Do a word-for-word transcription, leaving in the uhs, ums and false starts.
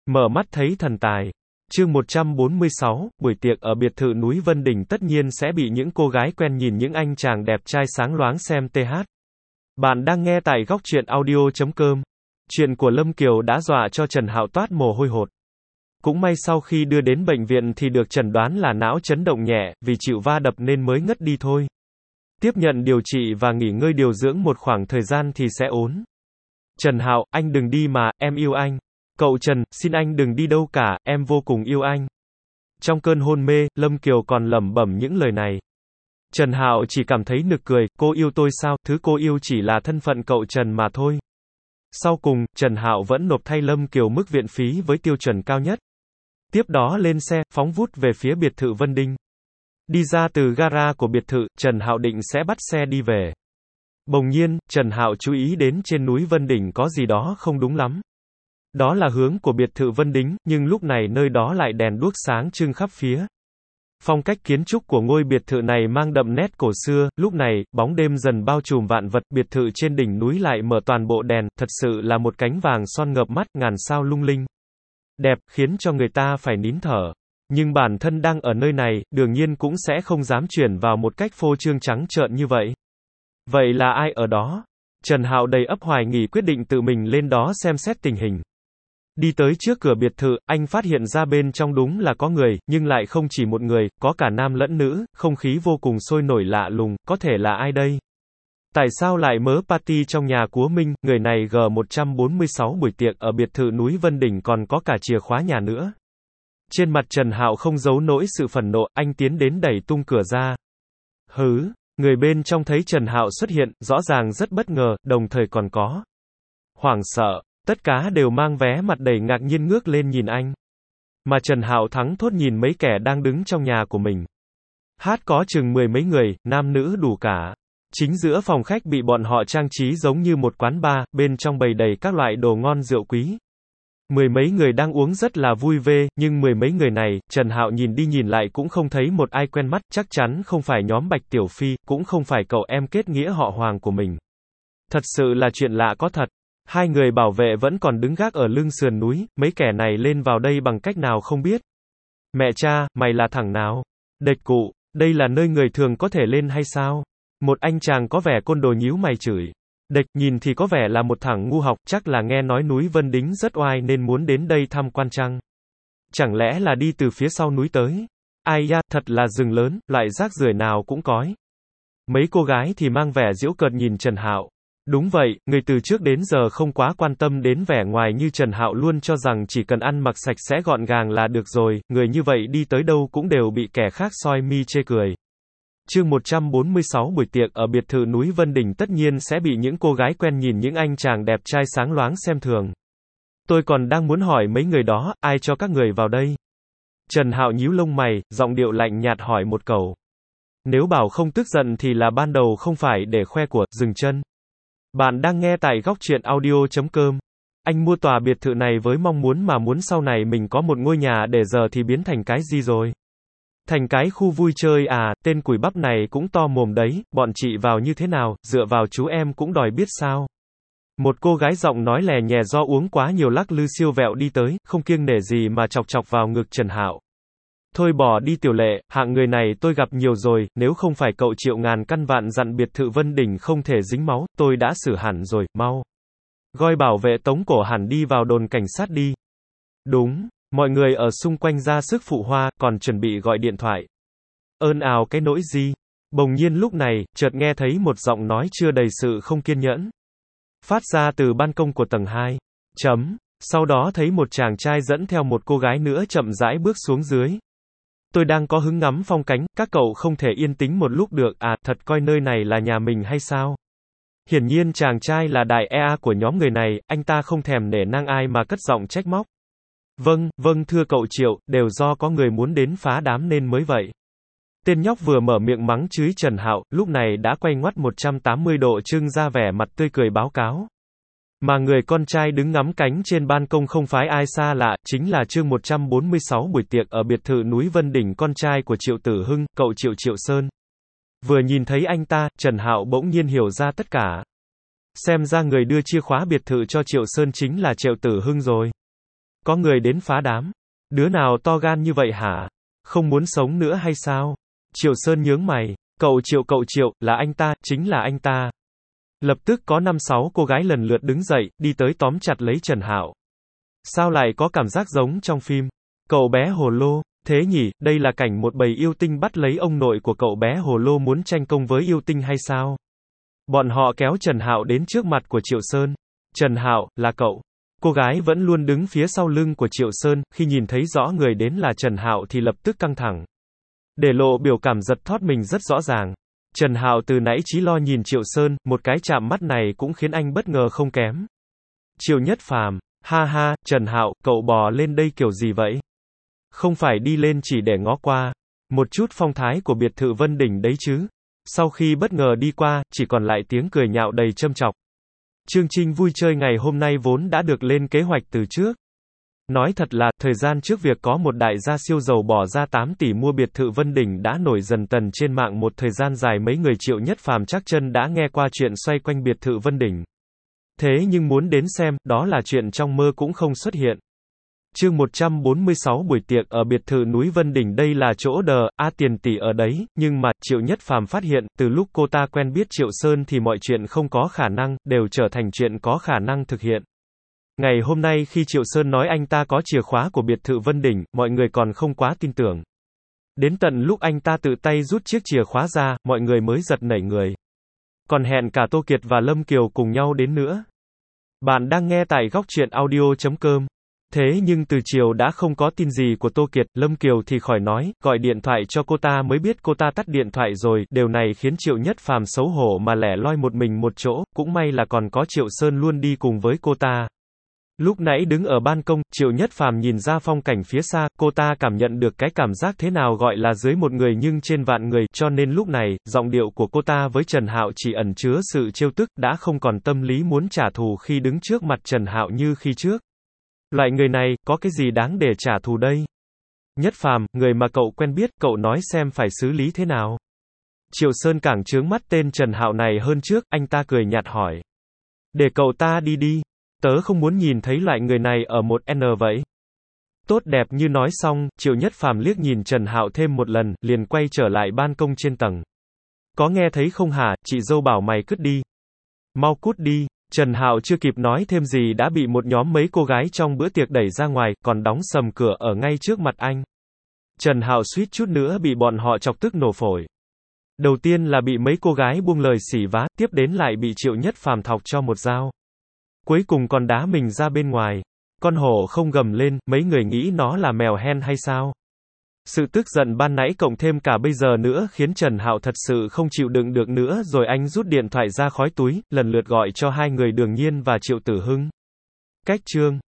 Mở mắt thấy thần tài. Chương một trăm bốn mươi sáu, buổi tiệc ở biệt thự núi Vân Đình tất nhiên sẽ bị những cô gái quen nhìn những anh chàng đẹp trai sáng loáng xem tê hát. Bạn đang nghe tại góc truyện audio chấm com. Chuyện của Lâm Kiều đã dọa cho Trần Hạo toát mồ hôi hột. Cũng may sau khi đưa đến bệnh viện thì được chẩn đoán là não chấn động nhẹ, vì chịu va đập nên mới ngất đi thôi. Tiếp nhận điều trị và nghỉ ngơi điều dưỡng một khoảng thời gian thì sẽ ổn. Trần Hạo, anh đừng đi mà, em yêu anh. Cậu Trần, xin anh đừng đi đâu cả, em vô cùng yêu anh. Trong cơn hôn mê, Lâm Kiều còn lẩm bẩm những lời này. Trần Hạo chỉ cảm thấy nực cười, cô yêu tôi sao, thứ cô yêu chỉ là thân phận cậu Trần mà thôi. Sau cùng, Trần Hạo vẫn nộp thay Lâm Kiều mức viện phí với tiêu chuẩn cao nhất. Tiếp đó lên xe, phóng vút về phía biệt thự Vân Đình. Đi ra từ gara của biệt thự, Trần Hạo định sẽ bắt xe đi về. Bỗng nhiên, Trần Hạo chú ý đến trên núi Vân Đình có gì đó không đúng lắm. Đó là hướng của biệt thự Vân Đình, nhưng lúc này nơi đó lại đèn đuốc sáng trưng khắp phía. Phong cách kiến trúc của ngôi biệt thự này mang đậm nét cổ xưa, lúc này, bóng đêm dần bao trùm vạn vật, biệt thự trên đỉnh núi lại mở toàn bộ đèn, thật sự là một cánh vàng son ngập mắt, ngàn sao lung linh. Đẹp, khiến cho người ta phải nín thở. Nhưng bản thân đang ở nơi này, đương nhiên cũng sẽ không dám chuyển vào một cách phô trương trắng trợn như vậy. Vậy là ai ở đó? Trần Hạo đầy ắp hoài nghi quyết định tự mình lên đó xem xét tình hình. Đi tới trước cửa biệt thự, anh phát hiện ra bên trong đúng là có người, nhưng lại không chỉ một người, có cả nam lẫn nữ, không khí vô cùng sôi nổi lạ lùng, có thể là ai đây? Tại sao lại mớ party trong nhà của Minh, người này G một trăm bốn mươi sáu buổi tiệc ở biệt thự núi Vân Đình còn có cả chìa khóa nhà nữa. Trên mặt Trần Hạo không giấu nổi sự phẫn nộ, anh tiến đến đẩy tung cửa ra. Hứ, người bên trong thấy Trần Hạo xuất hiện, rõ ràng rất bất ngờ, đồng thời còn có hoảng sợ. Tất cả đều mang vé mặt đầy ngạc nhiên ngước lên nhìn anh. Mà Trần Hạo thắng thốt nhìn mấy kẻ đang đứng trong nhà của mình. Hát có chừng mười mấy người, nam nữ đủ cả. Chính giữa phòng khách bị bọn họ trang trí giống như một quán bar, bên trong bày đầy các loại đồ ngon rượu quý. Mười mấy người đang uống rất là vui vẻ, nhưng mười mấy người này, Trần Hạo nhìn đi nhìn lại cũng không thấy một ai quen mắt, chắc chắn không phải nhóm Bạch Tiểu Phi, cũng không phải cậu em kết nghĩa họ Hoàng của mình. Thật sự là chuyện lạ có thật. Hai người bảo vệ vẫn còn đứng gác ở lưng sườn núi, mấy kẻ này lên vào đây bằng cách nào không biết. Mẹ cha, mày là thằng nào? Địch cụ, đây là nơi người thường có thể lên hay sao? Một anh chàng có vẻ côn đồ nhíu mày chửi. Địch, nhìn thì có vẻ là một thằng ngu học, chắc là nghe nói núi Vân Đình rất oai nên muốn đến đây tham quan chăng? Chẳng lẽ là đi từ phía sau núi tới? Ai da, thật là rừng lớn, loại rác rưởi nào cũng cói. Mấy cô gái thì mang vẻ giễu cợt nhìn Trần Hạo. Đúng vậy, người từ trước đến giờ không quá quan tâm đến vẻ ngoài như Trần Hạo luôn cho rằng chỉ cần ăn mặc sạch sẽ gọn gàng là được rồi, người như vậy đi tới đâu cũng đều bị kẻ khác soi mi chê cười. Chương một trăm bốn mươi sáu buổi tiệc ở biệt thự núi Vân Đình tất nhiên sẽ bị những cô gái quen nhìn những anh chàng đẹp trai sáng loáng xem thường. Tôi còn đang muốn hỏi mấy người đó, ai cho các người vào đây? Trần Hạo nhíu lông mày, giọng điệu lạnh nhạt hỏi một câu. Nếu bảo không tức giận thì là ban đầu không phải để khoe của, dừng chân. Bạn đang nghe tại góc truyện audio chấm com. Anh mua tòa biệt thự này với mong muốn mà muốn sau này mình có một ngôi nhà để giờ thì biến thành cái gì rồi? Thành cái khu vui chơi à, tên cùi bắp này cũng to mồm đấy, bọn chị vào như thế nào, dựa vào chú em cũng đòi biết sao? Một cô gái giọng nói lè nhè do uống quá nhiều lắc lư siêu vẹo đi tới, không kiêng nể gì mà chọc chọc vào ngực Trần Hạo. Thôi bỏ đi Tiểu Lệ, hạng người này tôi gặp nhiều rồi, nếu không phải cậu triệu ngàn căn vạn dặn biệt thự Vân Đình không thể dính máu, tôi đã xử hẳn rồi, mau. Gọi bảo vệ tống cổ hẳn đi vào đồn cảnh sát đi. Đúng, mọi người ở xung quanh ra sức phụ hoa, còn chuẩn bị gọi điện thoại. Ơn ào cái nỗi gì? Bỗng nhiên lúc này, chợt nghe thấy một giọng nói chưa đầy sự không kiên nhẫn. Phát ra từ ban công của tầng hai. Chấm. Sau đó thấy một chàng trai dẫn theo một cô gái nữa chậm rãi bước xuống dưới. Tôi đang có hứng ngắm phong cảnh, các cậu không thể yên tĩnh một lúc được, à, thật coi nơi này là nhà mình hay sao? Hiển nhiên chàng trai là đại e a của nhóm người này, anh ta không thèm nể nang ai mà cất giọng trách móc. Vâng, vâng thưa cậu Triệu, đều do có người muốn đến phá đám nên mới vậy. Tên nhóc vừa mở miệng mắng chửi Trần Hạo, lúc này đã quay ngoắt một trăm tám mươi độ trưng ra vẻ mặt tươi cười báo cáo. Mà người con trai đứng ngắm cánh trên ban công không phải ai xa lạ, chính là chương một trăm bốn mươi sáu buổi tiệc ở biệt thự núi Vân Đình, con trai của Triệu Tử Hưng, cậu Triệu Triệu Sơn. Vừa nhìn thấy anh ta, Trần Hạo bỗng nhiên hiểu ra tất cả. Xem ra người đưa chìa khóa biệt thự cho Triệu Sơn chính là Triệu Tử Hưng rồi. Có người đến phá đám. Đứa nào to gan như vậy hả? Không muốn sống nữa hay sao? Triệu Sơn nhướng mày. Cậu Triệu cậu Triệu, là anh ta, chính là anh ta. Lập tức có năm sáu cô gái lần lượt đứng dậy, đi tới tóm chặt lấy Trần Hạo. Sao lại có cảm giác giống trong phim? Cậu bé hồ lô, thế nhỉ, đây là cảnh một bầy yêu tinh bắt lấy ông nội của cậu bé hồ lô muốn tranh công với yêu tinh hay sao? Bọn họ kéo Trần Hạo đến trước mặt của Triệu Sơn. Trần Hạo, là cậu. Cô gái vẫn luôn đứng phía sau lưng của Triệu Sơn, khi nhìn thấy rõ người đến là Trần Hạo thì lập tức căng thẳng. Để lộ biểu cảm giật thót mình rất rõ ràng. Trần Hạo từ nãy chí lo nhìn Triệu Sơn, một cái chạm mắt này cũng khiến anh bất ngờ không kém. Triệu Nhất Phàm, ha ha, Trần Hạo, cậu bò lên đây kiểu gì vậy? Không phải đi lên chỉ để ngó qua. Một chút phong thái của biệt thự Vân Đỉnh đấy chứ. Sau khi bất ngờ đi qua, chỉ còn lại tiếng cười nhạo đầy châm chọc. Chương trình vui chơi ngày hôm nay vốn đã được lên kế hoạch từ trước. Nói thật là, thời gian trước việc có một đại gia siêu giàu bỏ ra tám tỷ mua biệt thự Vân Đỉnh đã nổi dần tần trên mạng một thời gian dài, mấy người Triệu Nhất Phàm chắc chân đã nghe qua chuyện xoay quanh biệt thự Vân Đỉnh. Thế nhưng muốn đến xem, đó là chuyện trong mơ cũng không xuất hiện. Chương một trăm bốn mươi sáu buổi tiệc ở biệt thự núi Vân Đỉnh, đây là chỗ đờ, a tiền tỷ ở đấy, nhưng mà, Triệu Nhất Phàm phát hiện, từ lúc cô ta quen biết Triệu Sơn thì mọi chuyện không có khả năng, đều trở thành chuyện có khả năng thực hiện. Ngày hôm nay khi Triệu Sơn nói anh ta có chìa khóa của biệt thự Vân Đỉnh, mọi người còn không quá tin tưởng. Đến tận lúc anh ta tự tay rút chiếc chìa khóa ra, mọi người mới giật nảy người. Còn hẹn cả Tô Kiệt và Lâm Kiều cùng nhau đến nữa. Bạn đang nghe tại góc truyện audio chấm com. Thế nhưng từ chiều đã không có tin gì của Tô Kiệt, Lâm Kiều thì khỏi nói, gọi điện thoại cho cô ta mới biết cô ta tắt điện thoại rồi, điều này khiến Triệu Nhất Phàm xấu hổ mà lẻ loi một mình một chỗ, cũng may là còn có Triệu Sơn luôn đi cùng với cô ta. Lúc nãy đứng ở ban công, Triệu Nhất Phàm nhìn ra phong cảnh phía xa, cô ta cảm nhận được cái cảm giác thế nào gọi là dưới một người nhưng trên vạn người, cho nên lúc này, giọng điệu của cô ta với Trần Hạo chỉ ẩn chứa sự trêu tức, đã không còn tâm lý muốn trả thù khi đứng trước mặt Trần Hạo như khi trước. Loại người này, có cái gì đáng để trả thù đây? Nhất Phàm, người mà cậu quen biết, cậu nói xem phải xử lý thế nào? Triệu Sơn càng trướng mắt tên Trần Hạo này hơn trước, anh ta cười nhạt hỏi. Để cậu ta đi đi. Tớ không muốn nhìn thấy loại người này ở một N vậy. Tốt đẹp như nói xong, Triệu Nhất Phàm liếc nhìn Trần Hạo thêm một lần, liền quay trở lại ban công trên tầng. Có nghe thấy không hả, chị dâu bảo mày cút đi. Mau cút đi. Trần Hạo chưa kịp nói thêm gì đã bị một nhóm mấy cô gái trong bữa tiệc đẩy ra ngoài, còn đóng sầm cửa ở ngay trước mặt anh. Trần Hạo suýt chút nữa bị bọn họ chọc tức nổ phổi. Đầu tiên là bị mấy cô gái buông lời xỉ vá, tiếp đến lại bị Triệu Nhất Phàm thọc cho một dao. Cuối cùng còn đá mình ra bên ngoài. Con hổ không gầm lên, mấy người nghĩ nó là mèo hen hay sao? Sự tức giận ban nãy cộng thêm cả bây giờ nữa khiến Trần Hạo thật sự không chịu đựng được nữa, rồi anh rút điện thoại ra khói túi, lần lượt gọi cho hai người Đường Nhiên và Triệu Tử Hưng. Cách chương